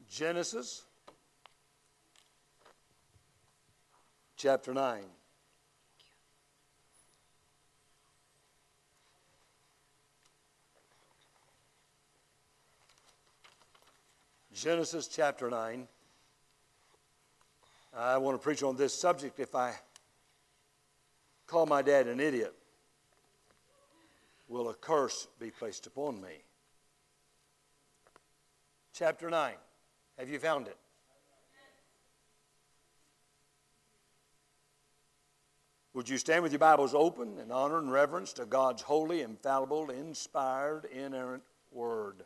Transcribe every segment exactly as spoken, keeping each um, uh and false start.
Genesis chapter nine. Genesis chapter nine. I want to preach on this subject. If I call my dad an idiot, will a curse be placed upon me? Chapter nine. Have you found it? Would you stand with your Bibles open in honor and reverence to God's holy, infallible, inspired, inerrant Word?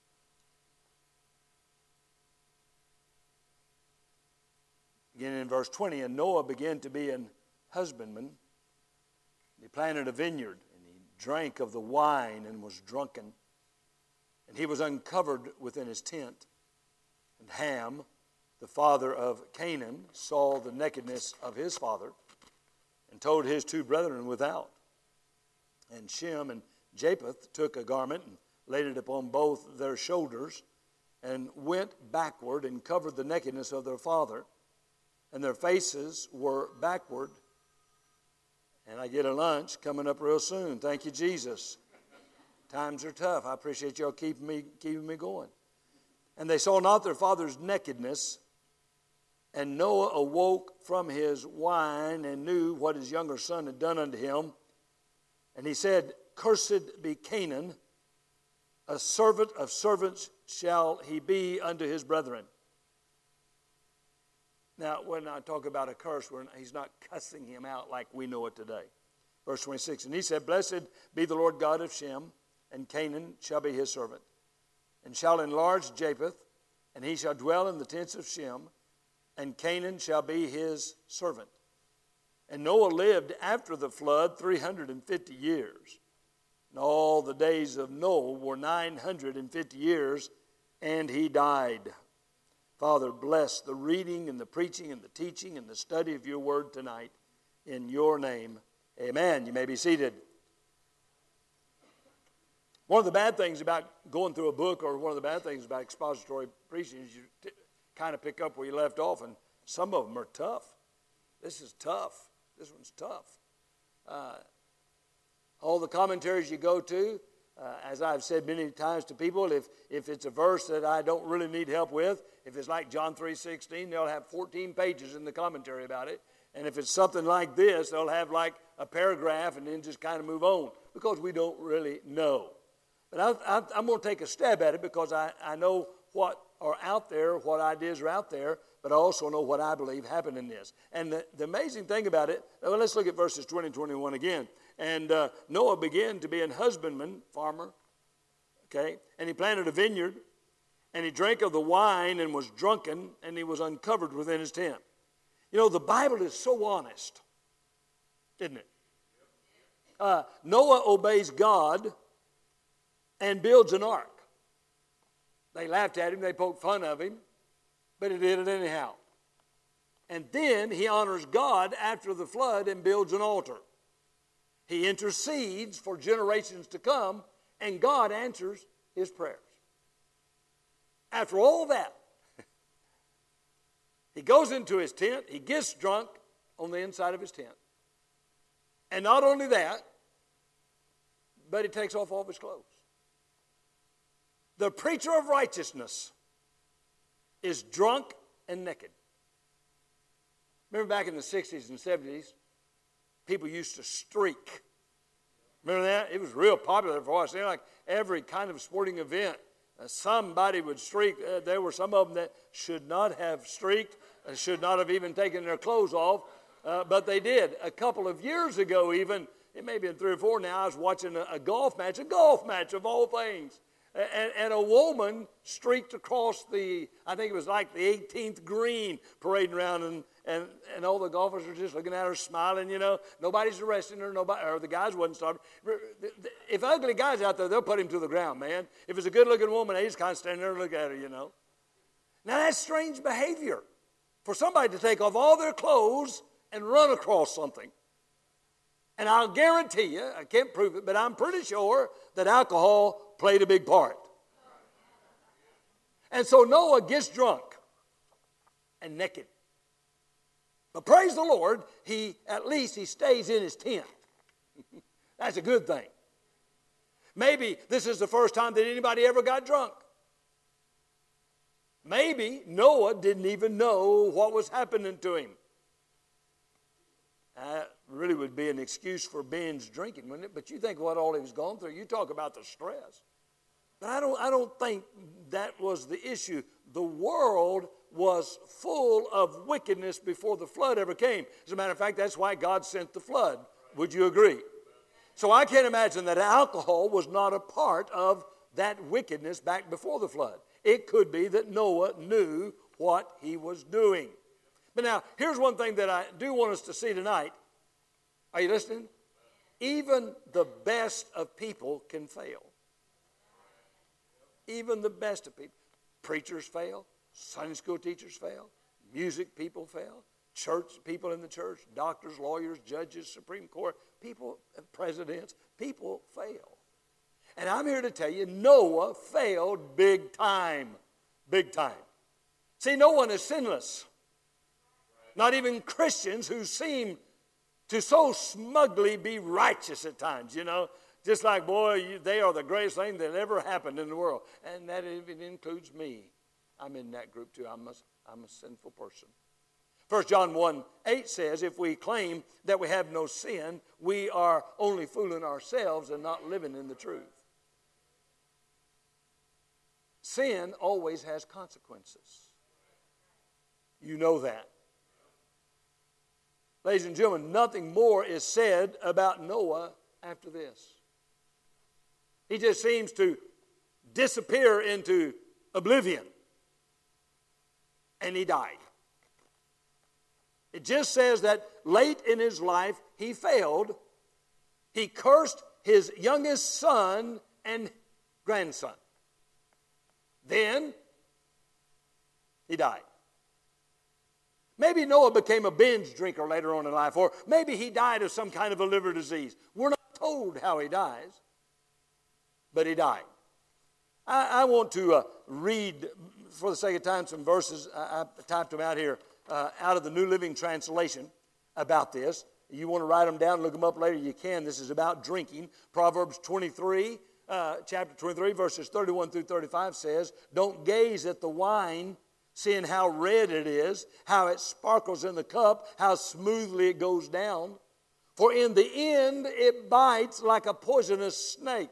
Beginning in verse twenty, and Noah began to be an husbandman. He planted a vineyard, and he drank of the wine and was drunken. And he was uncovered within his tent. And Ham, the father of Canaan, saw the nakedness of his father, and told his two brethren without. And Shem and Japheth took a garment and laid it upon both their shoulders, and went backward and covered the nakedness of their father. And their faces were backward. And I get a lunch coming up real soon. Thank you, Jesus. Times are tough. I appreciate y'all keeping me, keeping me going. And they saw not their father's nakedness. And Noah awoke from his wine and knew what his younger son had done unto him. And he said, Cursed be Canaan, a servant of servants shall he be unto his brethren. Now, when I talk about a curse, he's not cussing him out like we know it today. Verse twenty-six, and he said, Blessed be the Lord God of Shem, and Canaan shall be his servant, and shall enlarge Japheth, and he shall dwell in the tents of Shem, and Canaan shall be his servant. And Noah lived after the flood three hundred fifty years. And all the days of Noah were nine hundred fifty years, and he died. Father, bless the reading and the preaching and the teaching and the study of your word tonight. In your name, amen. You may be seated. One of the bad things about going through a book, or one of the bad things about expository preaching, is you t- kind of pick up where you left off, and some of them are tough. This is tough. This one's tough. Uh, all the commentaries you go to, uh, as I've said many times to people, if, if it's a verse that I don't really need help with, if it's like John three sixteen, they'll have fourteen pages in the commentary about it. And if it's something like this, they'll have like a paragraph and then just kind of move on, because we don't really know. But I, I, I'm going to take a stab at it, because I, I know what are out there, what ideas are out there, but I also know what I believe happened in this. And the, the amazing thing about it, well, let's look at verses twenty and twenty-one again. And uh, Noah began to be an husbandman, farmer, okay, and he planted a vineyard, and he drank of the wine and was drunken, and he was uncovered within his tent. You know, the Bible is so honest, isn't it? Uh, Noah obeys God and builds an ark. They laughed at him, they poked fun of him, but he did it anyhow. And then he honors God after the flood and builds an altar. He intercedes for generations to come, and God answers his prayers. After all that, he goes into his tent, he gets drunk on the inside of his tent. And not only that, but he takes off all of his clothes. The preacher of righteousness is drunk and naked. Remember back in the sixties and seventies, people used to streak. Remember that? It was real popular for us. It seemed like every kind of sporting event, uh, somebody would streak. Uh, there were some of them that should not have streaked, uh, should not have even taken their clothes off, uh, but they did. A couple of years ago even, it may have been three or four now, I was watching a, a golf match, a golf match of all things. And, and a woman streaked across the, I think it was like the eighteenth green, parading around, and, and, and all the golfers are just looking at her, smiling, you know. Nobody's arresting her, nobody, or the guys wasn't starting. If ugly guys out there, they'll put him to the ground, man. If it's a good-looking woman, they just kind of stand there and look at her, you know. Now, that's strange behavior for somebody to take off all their clothes and run across something. And I'll guarantee you, I can't prove it, but I'm pretty sure that alcohol played a big part. And so Noah gets drunk and naked. But praise the Lord, he at least he stays in his tent. That's a good thing. Maybe this is the first time that anybody ever got drunk. Maybe Noah didn't even know what was happening to him. That really would be an excuse for binge drinking, wouldn't it? But you think what all he was going through. You talk about the stress. But I don't, I don't think that was the issue. The world was full of wickedness before the flood ever came. As a matter of fact, that's why God sent the flood. Would you agree? So I can't imagine that alcohol was not a part of that wickedness back before the flood. It could be that Noah knew what he was doing. But now, here's one thing that I do want us to see tonight. Are you listening? Even the best of people can fail. Even the best of people. Preachers fail. Sunday school teachers fail. Music people fail. Church people in the church. Doctors, lawyers, judges, Supreme Court. People, presidents. People fail. And I'm here to tell you, Noah failed big time. Big time. See, no one is sinless. Not even Christians who seem to so smugly be righteous at times, you know. Just like, boy, you, they are the greatest thing that ever happened in the world. And that even includes me. I'm in that group too. I'm a, I'm a sinful person. First John one eight says, if we claim that we have no sin, we are only fooling ourselves and not living in the truth. Sin always has consequences. You know that. Ladies and gentlemen, nothing more is said about Noah after this. He just seems to disappear into oblivion. And he died. It just says that late in his life, he failed. He cursed his youngest son and grandson. Then, he died. Maybe Noah became a binge drinker later on in life, or maybe he died of some kind of a liver disease. We're not told how he dies, but he died. I, I want to uh, read, for the sake of time, some verses. I, I typed them out here uh, out of the New Living Translation about this. You want to write them down, look them up later, you can. This is about drinking. Proverbs twenty-three, uh, chapter twenty-three, verses thirty-one through thirty-five says, don't gaze at the wine, seeing how red it is, how it sparkles in the cup, how smoothly it goes down. For in the end, it bites like a poisonous snake.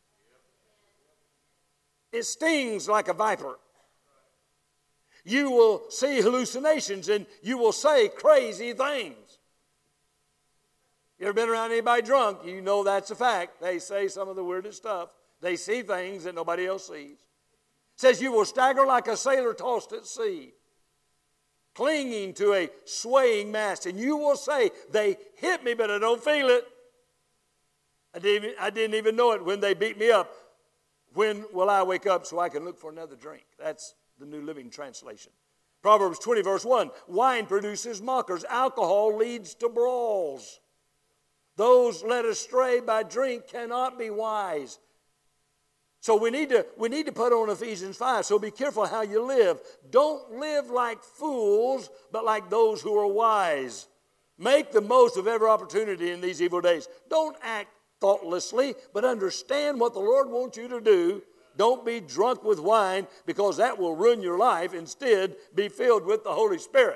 It stings like a viper. You will see hallucinations and you will say crazy things. You ever been around anybody drunk? You know that's a fact. They say some of the weirdest stuff. They see things that nobody else sees. It says you will stagger like a sailor tossed at sea, clinging to a swaying mast. And you will say, they hit me, but I don't feel it. I didn't, even, I didn't even know it when they beat me up. When will I wake up so I can look for another drink? That's the New Living Translation. Proverbs twenty, verse one, wine produces mockers. Alcohol leads to brawls. Those led astray by drink cannot be wise. So we need to we need to put on Ephesians five. So be careful how you live. Don't live like fools, but like those who are wise. Make the most of every opportunity in these evil days. Don't act thoughtlessly, but understand what the Lord wants you to do. Don't be drunk with wine, because that will ruin your life. Instead, be filled with the Holy Spirit.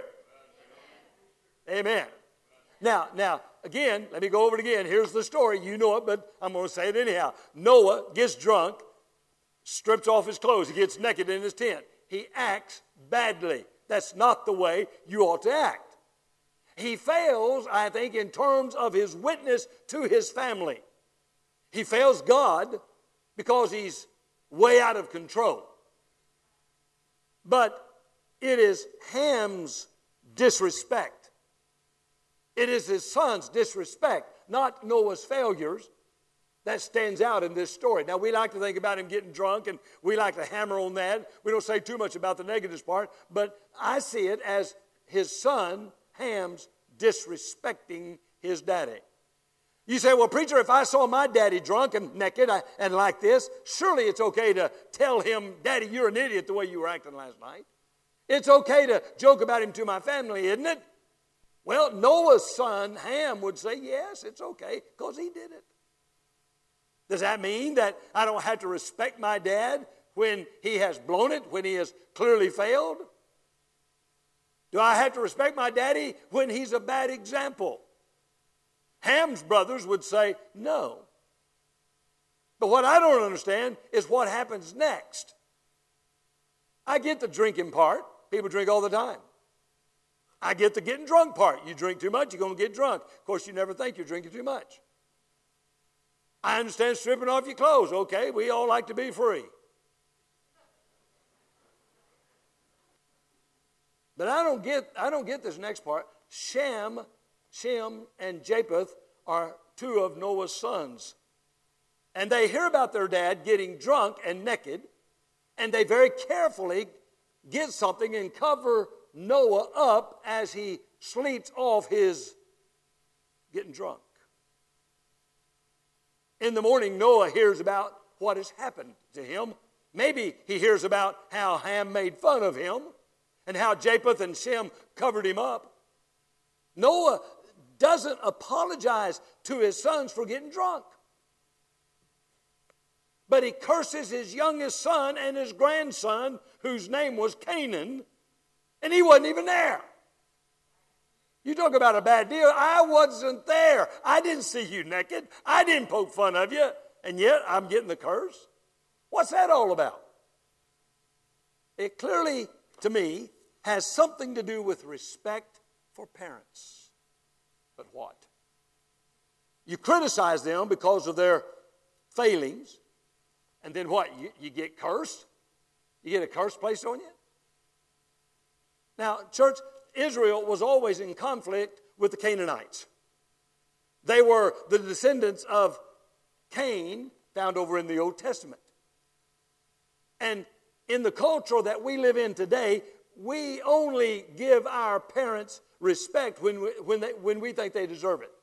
Amen. Now, now, again, let me go over it again. Here's the story. You know it, but I'm going to say it anyhow. Noah gets drunk, strips off his clothes. He gets naked in his tent. He acts badly. That's not the way you ought to act. He fails, I think, in terms of his witness to his family. He fails God because he's way out of control. But it is Ham's disrespect. It is his son's disrespect, not Noah's failures, that stands out in this story. Now, we like to think about him getting drunk, and we like to hammer on that. We don't say too much about the negative part, but I see it as his son, Ham's, disrespecting his daddy. You say, well, preacher, if I saw my daddy drunk and naked and like this, surely it's okay to tell him, Daddy, you're an idiot the way you were acting last night. It's okay to joke about him to my family, isn't it? Well, Noah's son, Ham, would say, yes, it's okay, because he did it. Does that mean that I don't have to respect my dad when he has blown it, when he has clearly failed? Do I have to respect my daddy when he's a bad example? Ham's brothers would say, no. But what I don't understand is what happens next. I get the drinking part. People drink all the time. I get the getting drunk part. You drink too much, you're going to get drunk. Of course, you never think you're drinking too much. I understand stripping off your clothes. Okay, we all like to be free. But I don't get, I don't get this next part. Shem, Shem and Japheth are two of Noah's sons. And they hear about their dad getting drunk and naked, and they very carefully get something and cover Noah up as he sleeps off his getting drunk. In the morning, Noah hears about what has happened to him. Maybe he hears about how Ham made fun of him and how Japheth and Shem covered him up. Noah doesn't apologize to his sons for getting drunk. But he curses his youngest son and his grandson, whose name was Canaan, and he wasn't even there. You talk about a bad deal. I wasn't there. I didn't see you naked. I didn't poke fun of you, and yet I'm getting the curse. What's that all about? It clearly, to me, has something to do with respect for parents. But what? You criticize them because of their failings, and then what? You, you get cursed? You get a curse placed on you? Now, church, Israel was always in conflict with the Canaanites. They were the descendants of Cain, found over in the Old Testament. And in the culture that we live in today, we only give our parents respect when we, when they, when we think they deserve it.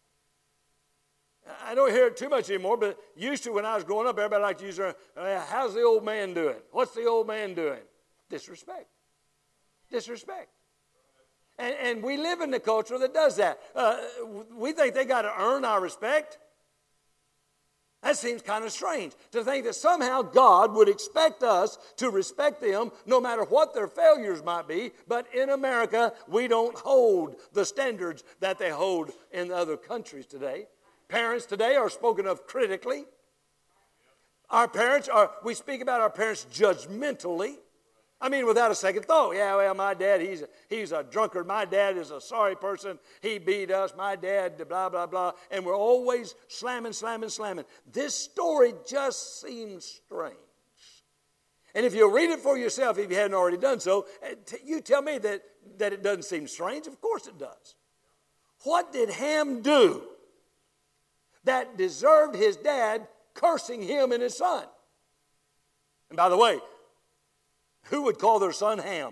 I don't hear it too much anymore, but used to when I was growing up, everybody liked to use their, uh, how's the old man doing? What's the old man doing? Disrespect. Disrespect. And, and we live in the culture that does that. Uh, we think they got to earn our respect. That seems kind of strange, to think that somehow God would expect us to respect them no matter what their failures might be. But in America, we don't hold the standards that they hold in other countries today. Parents today are spoken of critically. Our parents are, we speak about our parents judgmentally. I mean, without a second thought. Yeah, well, my dad, he's a, he's a drunkard. My dad is a sorry person. He beat us. My dad, blah, blah, blah. And we're always slamming, slamming, slamming. This story just seems strange. And if you'll read it for yourself, if you hadn't already done so, you tell me that, that it doesn't seem strange. Of course it does. What did Ham do that deserved his dad cursing him and his son? And by the way, who would call their son Ham?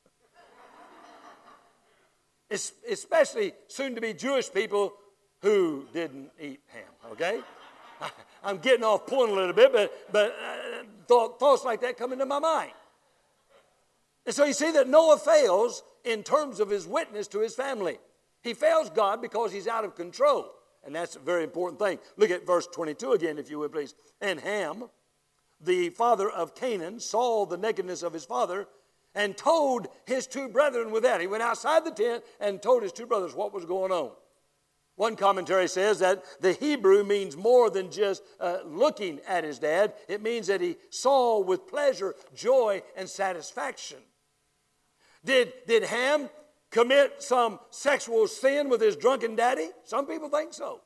It's especially soon-to-be Jewish people who didn't eat ham, okay? I'm getting off point a little bit, but, but uh, thought, thoughts like that come into my mind. And so you see that Noah fails in terms of his witness to his family. He fails God because he's out of control. And that's a very important thing. Look at verse twenty-two again, if you would, please. And Ham, the father of Canaan, saw the nakedness of his father and told his two brethren with that. He went outside the tent and told his two brothers what was going on. One commentary says that the Hebrew means more than just uh, looking at his dad. It means that he saw with pleasure, joy, and satisfaction. Did, did Ham commit some sexual sin with his drunken daddy? Some people think so.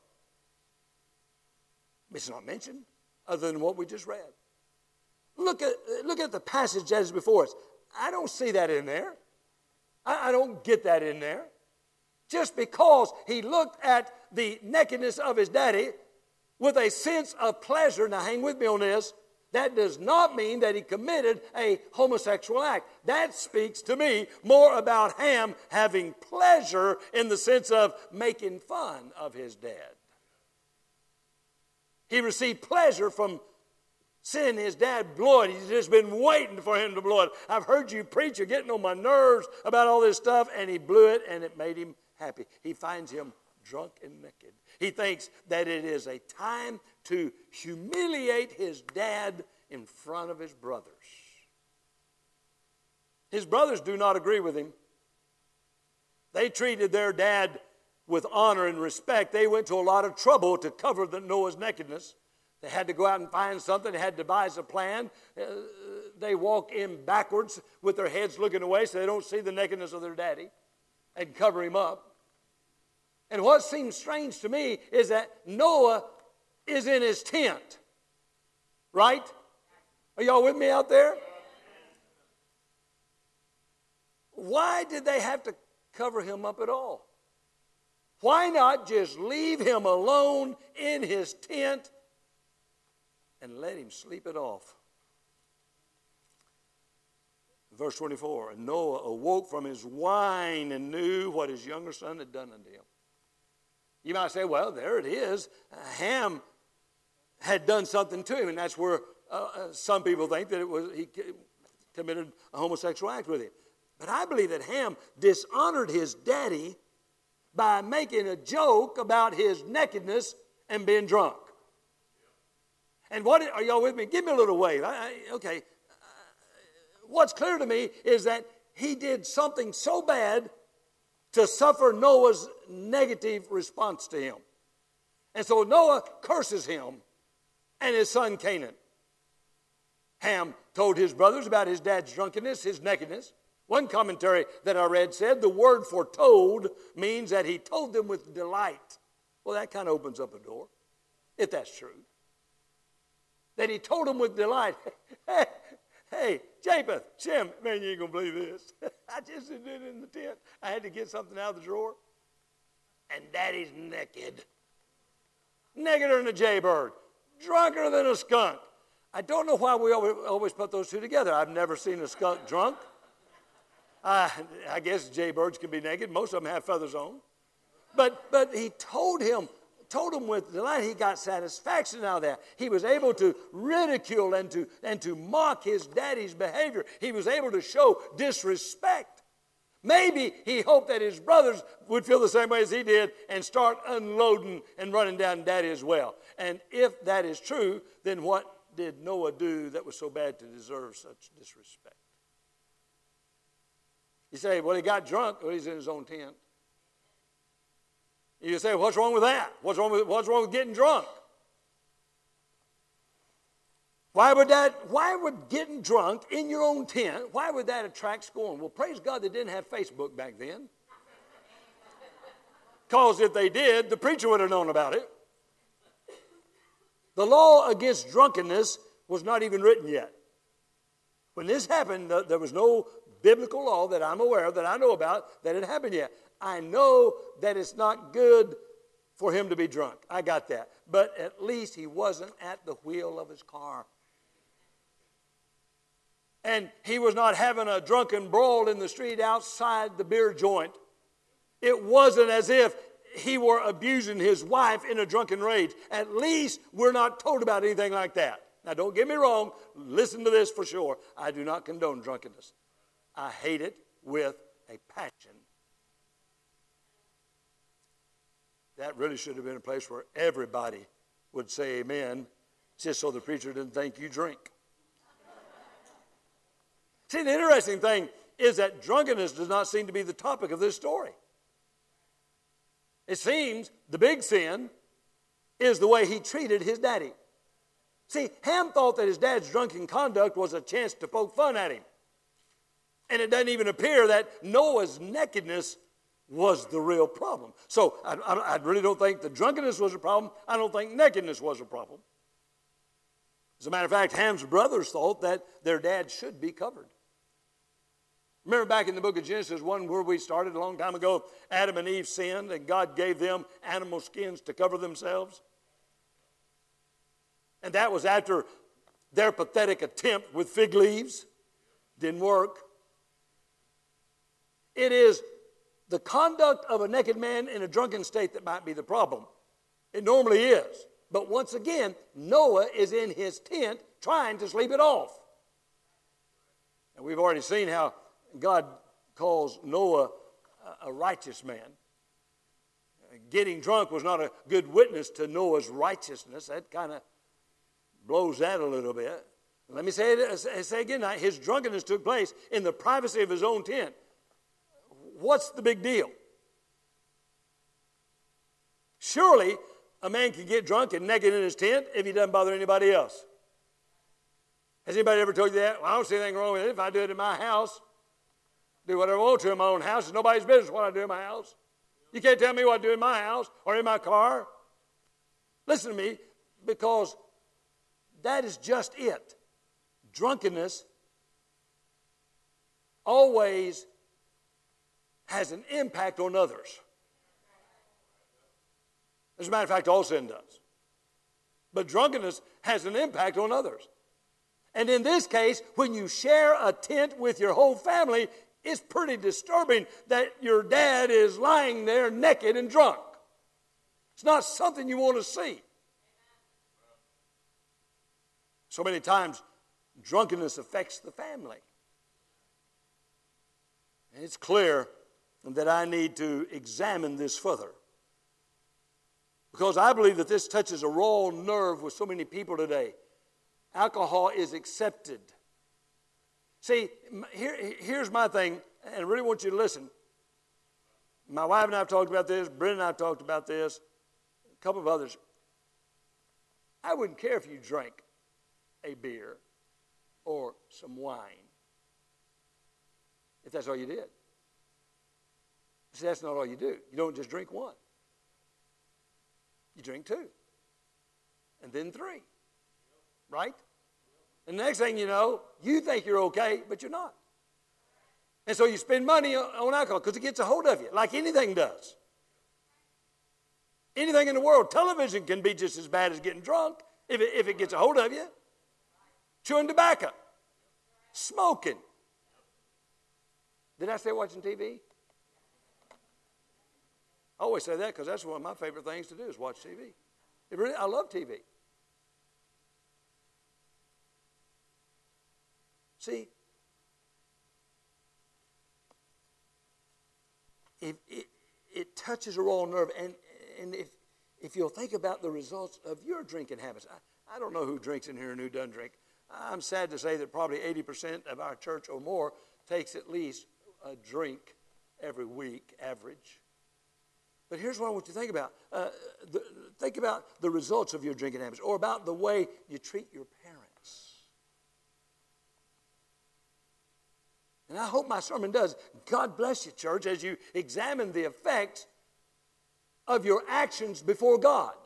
It's not mentioned other than what we just read. Look at, look at the passage that is before us. I don't see that in there. I, I don't get that in there. Just because he looked at the nakedness of his daddy with a sense of pleasure, now hang with me on this, that does not mean that he committed a homosexual act. That speaks to me more about Ham having pleasure in the sense of making fun of his dad. He received pleasure from seeing his dad blow it. He's just been waiting for him to blow it. I've heard you preach. You're getting on my nerves about all this stuff. And he blew it, and it made him happy. He finds him drunk and naked. He thinks that it is a time to humiliate his dad in front of his brothers. His brothers do not agree with him. They treated their dad with honor and respect. They went to a lot of trouble to cover the Noah's nakedness. They had to go out and find something. They had to devise a plan. Uh, they walk in backwards with their heads looking away so they don't see the nakedness of their daddy and cover him up. And what seems strange to me is that Noah is in his tent. Right? Are y'all with me out there? Why did they have to cover him up at all? Why not just leave him alone in his tent and let him sleep it off? Verse twenty-four, and Noah awoke from his wine and knew what his younger son had done unto him. You might say, well, there it is. Ham had done something to him, and that's where uh, some people think that it was he committed a homosexual act with him. But I believe that Ham dishonored his daddy by making a joke about his nakedness and being drunk. And what are y'all with me? Give me a little wave. I, I, okay. Uh, what's clear to me is that he did something so bad to suffer Noah's negative response to him. And so Noah curses him and his son Canaan. Ham told his brothers about his dad's drunkenness, his nakedness. One commentary that I read said the word for told means that he told them with delight. Well, that kind of opens up a door, if that's true. That he told them with delight. Hey, hey, Japheth, Shem, man, you ain't going to believe this. I just did it in the tent. I had to get something out of the drawer. And daddy's naked. Nakeder than a jaybird. Drunker than a skunk. I don't know why we always put those two together. I've never seen a skunk drunk. Uh, I guess jaybirds can be naked. Most of them have feathers on. But but he told him, told him with delight. He got satisfaction out of that. He was able to ridicule and to, and to mock his daddy's behavior. He was able to show disrespect. Maybe he hoped that his brothers would feel the same way as he did and start unloading and running down daddy as well. And if that is true, then what did Noah do that was so bad to deserve such disrespect? You say, well, he got drunk. Well, he's in his own tent. You say, what's wrong with that? What's wrong with, what's wrong with getting drunk? Why would that, why would getting drunk in your own tent, why would that attract scorn? Well, praise God they didn't have Facebook back then. Because if they did, the preacher would have known about it. The law against drunkenness was not even written yet. When this happened, there was no biblical law that I'm aware of, that I know about, that had happened yet. I know that it's not good for him to be drunk. I got that. But at least he wasn't at the wheel of his car. And he was not having a drunken brawl in the street outside the beer joint. It wasn't as if he were abusing his wife in a drunken rage. At least we're not told about anything like that. Now, don't get me wrong. Listen to this for sure. I do not condone drunkenness. I hate it with a passion. That really should have been a place where everybody would say amen, just so the preacher didn't think you drink. See, the interesting thing is that drunkenness does not seem to be the topic of this story. It seems the big sin is the way he treated his daddy. See, Ham thought that his dad's drunken conduct was a chance to poke fun at him. And it doesn't even appear that Noah's nakedness was the real problem. So I, I, I really don't think the drunkenness was a problem. I don't think nakedness was a problem. As a matter of fact, Ham's brothers thought that their dad should be covered. Remember back in the book of Genesis one where we started a long time ago, Adam and Eve sinned and God gave them animal skins to cover themselves. And that was after their pathetic attempt with fig leaves. Didn't work. It is the conduct of a naked man in a drunken state that might be the problem. It normally is. But once again, Noah is in his tent trying to sleep it off. And we've already seen how God calls Noah a righteous man. Getting drunk was not a good witness to Noah's righteousness. That kind of blows that a little bit. Let me say it say again, his drunkenness took place in the privacy of his own tent. What's the big deal? Surely a man can get drunk and naked in his tent if he doesn't bother anybody else. Has anybody ever told you that? Well, I don't see anything wrong with it if I do it in my house. Do whatever I want to in my own house. It's nobody's business what I do in my house. You can't tell me what I do in my house or in my car. Listen to me, because that is just it. Drunkenness always has an impact on others. As a matter of fact, all sin does. But drunkenness has an impact on others. And in this case, when you share a tent with your whole family, it's pretty disturbing that your dad is lying there naked and drunk. It's not something you want to see. So many times, drunkenness affects the family. And it's clear that I need to examine this further. Because I believe that this touches a raw nerve with so many people today. Alcohol is accepted. See, here, here's my thing, and I really want you to listen. My wife and I have talked about this. Brent and I have talked about this. A couple of others. I wouldn't care if you drank a beer or some wine, if that's all you did. See, that's not all you do. You don't just drink one. You drink two. And then three. Right? And the next thing you know, you think you're okay, but you're not. And so you spend money on alcohol because it gets a hold of you, like anything does. Anything in the world. Television can be just as bad as getting drunk if it, if it gets a hold of you. Chewing tobacco. Smoking. Did I say watching T V? I always say that because that's one of my favorite things to do is watch T V. It really, I love T V. See, if it, it touches a raw nerve, and, and if, if you'll think about the results of your drinking habits. I, I don't know who drinks in here and who doesn't drink. I'm sad to say that probably eighty percent of our church or more takes at least a drink every week, average. But here's what I want you to think about. Uh, the, think about the results of your drinking habits or about the way you treat your parents. And I hope my sermon does. God bless you, church, as you examine the effects of your actions before God.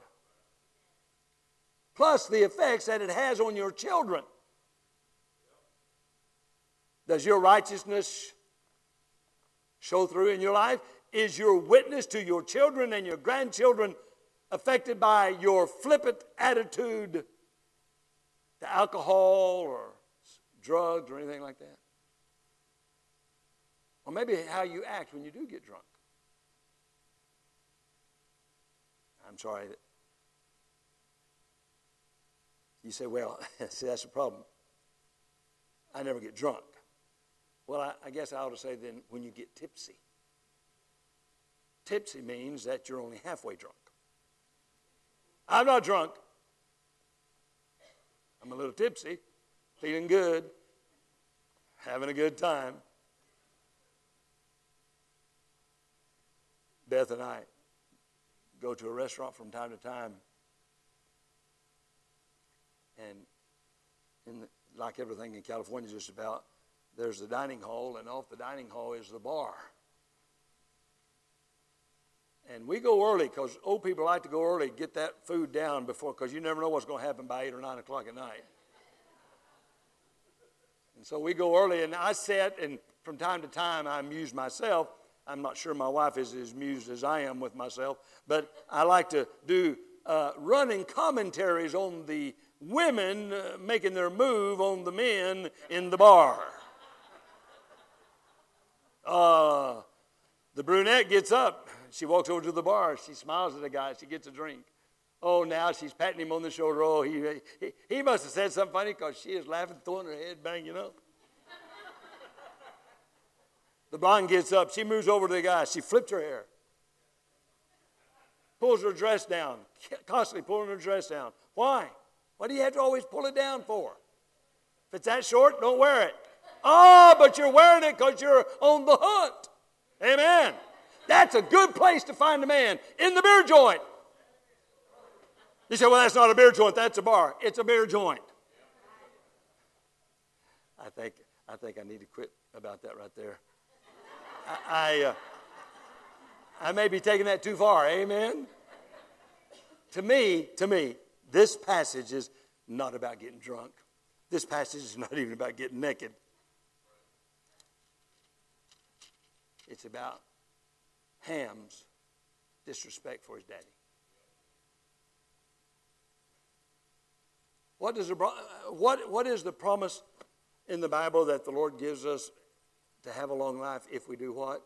Plus the effects that it has on your children. Does your righteousness show through in your life? Is your witness to your children and your grandchildren affected by your flippant attitude to alcohol or drugs or anything like that? Or maybe how you act when you do get drunk. I'm sorry. You say, well, see, that's the problem. I never get drunk. Well, I, I guess I ought to say then when you get tipsy. Tipsy means that you're only halfway drunk. I'm not drunk. I'm a little tipsy, feeling good, having a good time. Beth and I go to a restaurant from time to time, and in the, like everything in California just about, there's the dining hall, and off the dining hall is the bar. And we go early because old people like to go early, get that food down before, because you never know what's going to happen by eight or nine o'clock at night. And so we go early, and I sit, and from time to time I amuse myself. I'm not sure my wife is as amused as I am with myself, but I like to do uh, running commentaries on the women uh, making their move on the men in the bar. Uh, the brunette gets up. She walks over to the bar. She smiles at the guy. She gets a drink. Oh, now she's patting him on the shoulder. Oh, he, he, he must have said something funny because she is laughing, throwing her head, banging up. The blonde gets up. She moves over to the guy. She flips her hair. Pulls her dress down. Constantly pulling her dress down. Why? What do you have to always pull it down for? If it's that short, don't wear it. Oh, but you're wearing it because you're on the hunt. Amen. That's a good place to find a man, in the beer joint. You say, well, that's not a beer joint, that's a bar. It's a beer joint. I think I think I need to quit about that right there. I I, uh, I may be taking that too far. Amen. To me, to me, this passage is not about getting drunk. This passage is not even about getting naked. It's about Ham's disrespect for his daddy. What is the what what is the promise in the Bible that the Lord gives us to have a long life if we do what?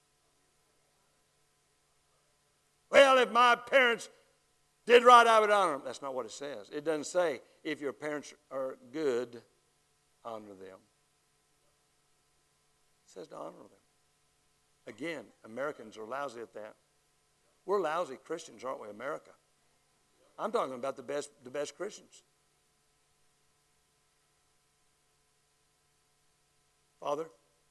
Well, if my parents did right, I would honor them. That's not what it says. It doesn't say if your parents are good, honor them. It says to honor them. Again, Americans are lousy at that. We're lousy Christians, aren't we, America? I'm talking about the best, the best Christians. Father,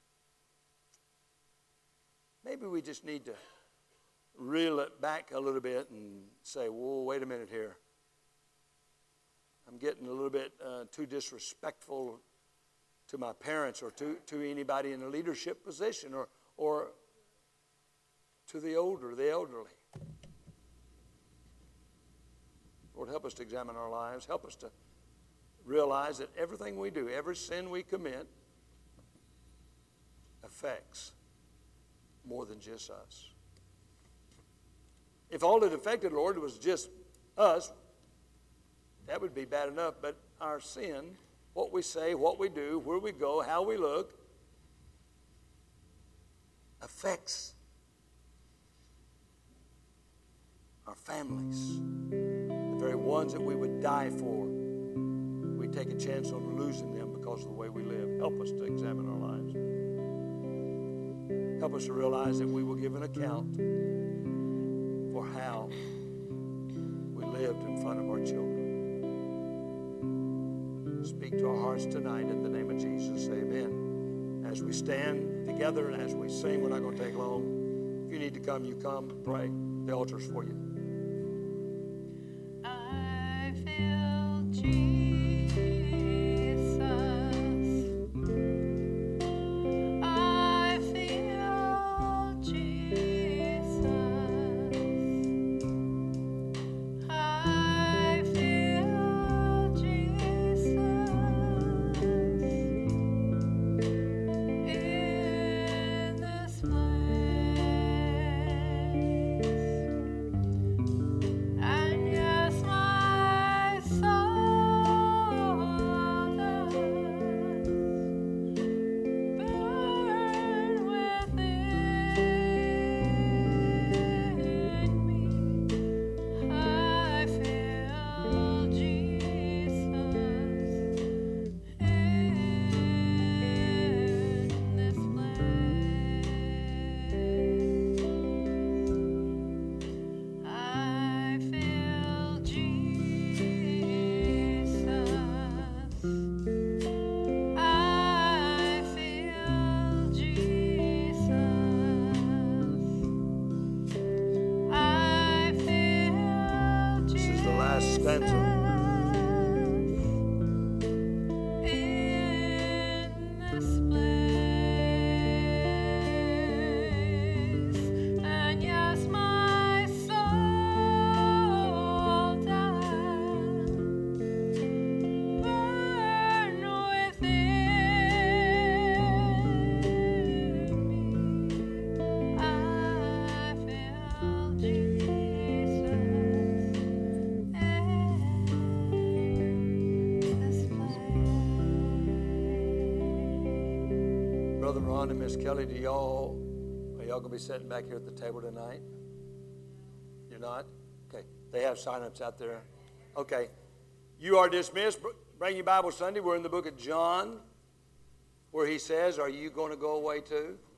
maybe we just need to reel it back a little bit and say, whoa, wait a minute here. I'm getting a little bit uh, too disrespectful to my parents or to, to anybody in a leadership position or, or to the older, the elderly. Lord, help us to examine our lives. Help us to realize that everything we do, every sin we commit, affects more than just us. If all it affected, Lord, was just us, that would be bad enough. But our sin, what we say, what we do, where we go, how we look, affects our families, the very ones that we would die for. We take a chance on losing them because of the way we live. Help us to examine our lives. Help us to realize that we will give an account for how we lived in front of our children. Speak to our hearts tonight in the name of Jesus. Amen. As we stand together and as we sing, we're not going to take long. If you need to come, you come. Pray. The altar's for you. I feel Jesus. I feel Jesus. I feel Jesus in this place. And yes, my soul does burn within me. I feel Jesus in this place. I feel Jesus. I feel Jesus. I feel This is the last stanza. in this place. And yes, my soul does burn within me. I feel Jesus in this place. Brother Ron and Miss Kelly, do y'all, are y'all going to be sitting back here at the table tonight? You're not? Okay. They have sign-ups out there. Okay. You are dismissed. Bring your Bible Sunday. We're in the book of John, where he says, are you going to go away too?